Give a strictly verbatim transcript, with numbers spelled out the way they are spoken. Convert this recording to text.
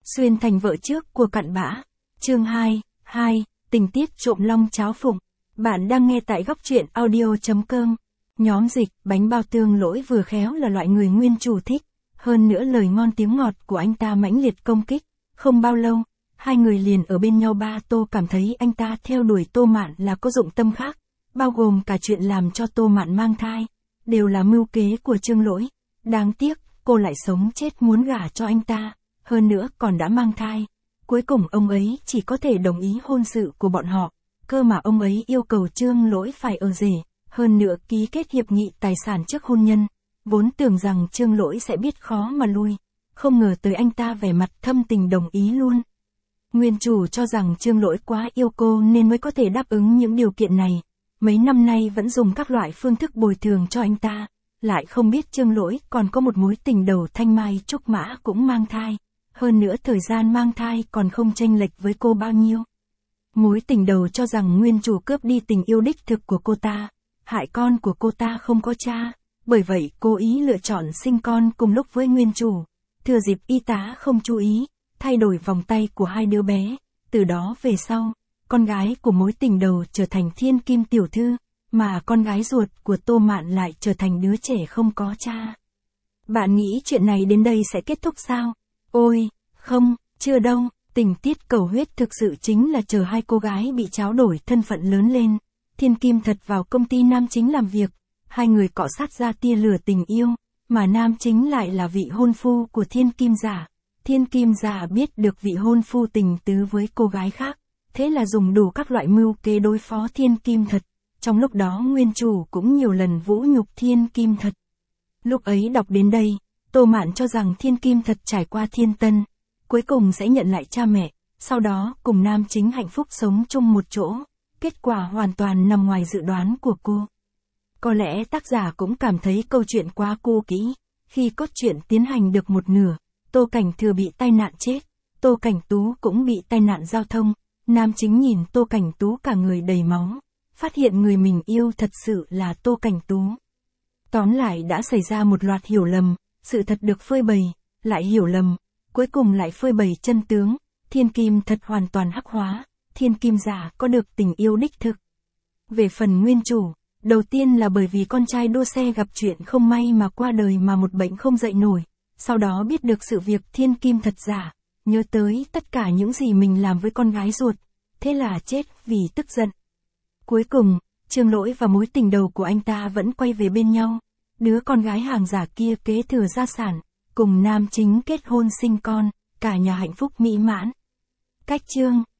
Xuyên thành vợ trước của cặn bã. Chương hai, hai, tình tiết trộm long cháo phụng. Bạn đang nghe tại góc truyện audio.com. Nhóm dịch, bánh bao tương lỗi vừa khéo là loại người nguyên chủ thích. Hơn nữa lời ngon tiếng ngọt của anh ta mãnh liệt công kích. Không bao lâu, hai người liền ở bên nhau. Ba Tô cảm thấy anh ta theo đuổi Tô Mạn là có dụng tâm khác, bao gồm cả chuyện làm cho Tô Mạn mang thai, đều là mưu kế của Trương Lỗi. Đáng tiếc, cô lại sống chết muốn gả cho anh ta, hơn nữa còn đã mang thai. Cuối cùng ông ấy chỉ có thể đồng ý hôn sự của bọn họ, cơ mà ông ấy yêu cầu Trương Lỗi phải ở rể, hơn nữa ký kết hiệp nghị tài sản trước hôn nhân. Vốn tưởng rằng Trương Lỗi sẽ biết khó mà lui, không ngờ tới anh ta vẻ mặt thâm tình đồng ý luôn. Nguyên chủ cho rằng Trương Lỗi quá yêu cô nên mới có thể đáp ứng những điều kiện này, mấy năm nay vẫn dùng các loại phương thức bồi thường cho anh ta, lại không biết Trương Lỗi còn có một mối tình đầu thanh mai trúc mã cũng mang thai, hơn nữa thời gian mang thai còn không chênh lệch với cô bao nhiêu. Mối tình đầu cho rằng nguyên chủ cướp đi tình yêu đích thực của cô ta, hại con của cô ta không có cha, bởi vậy cố ý lựa chọn sinh con cùng lúc với nguyên chủ. Thừa dịp y tá không chú ý, thay đổi vòng tay của hai đứa bé, từ đó về sau, con gái của mối tình đầu trở thành thiên kim tiểu thư, mà con gái ruột của Tô Mạn lại trở thành đứa trẻ không có cha. Bạn nghĩ chuyện này đến đây sẽ kết thúc sao? Ôi, không, chưa đâu, tình tiết cầu huyết thực sự chính là chờ hai cô gái bị tráo đổi thân phận lớn lên. Thiên kim thật vào công ty nam chính làm việc, hai người cọ sát ra tia lửa tình yêu, mà nam chính lại là vị hôn phu của thiên kim giả. Thiên kim giả biết được vị hôn phu tình tứ với cô gái khác, thế là dùng đủ các loại mưu kế đối phó thiên kim thật. Trong lúc đó nguyên chủ cũng nhiều lần vũ nhục thiên kim thật. Lúc ấy đọc đến đây, Tô Mạn cho rằng thiên kim thật trải qua thiên tân, cuối cùng sẽ nhận lại cha mẹ, sau đó cùng nam chính hạnh phúc sống chung một chỗ. Kết quả hoàn toàn nằm ngoài dự đoán của cô. Có lẽ tác giả cũng cảm thấy câu chuyện quá cũ kỹ. Khi cốt truyện tiến hành được một nửa, Tô Cảnh Thừa bị tai nạn chết, Tô Cảnh Tú cũng bị tai nạn giao thông. Nam chính nhìn Tô Cảnh Tú cả người đầy máu, phát hiện người mình yêu thật sự là Tô Cảnh Tú. Tóm lại đã xảy ra một loạt hiểu lầm, sự thật được phơi bày, lại hiểu lầm, cuối cùng lại phơi bày chân tướng. Thiên kim thật hoàn toàn hắc hóa, thiên kim giả có được tình yêu đích thực. Về phần nguyên chủ, đầu tiên là bởi vì con trai đua xe gặp chuyện không may mà qua đời mà một bệnh không dậy nổi, sau đó biết được sự việc thiên kim thật giả, nhớ tới tất cả những gì mình làm với con gái ruột, thế là chết vì tức giận. Cuối cùng, Trương Lỗi và mối tình đầu của anh ta vẫn quay về bên nhau, đứa con gái hàng giả kia kế thừa gia sản, cùng nam chính kết hôn sinh con, cả nhà hạnh phúc mỹ mãn. Cách chương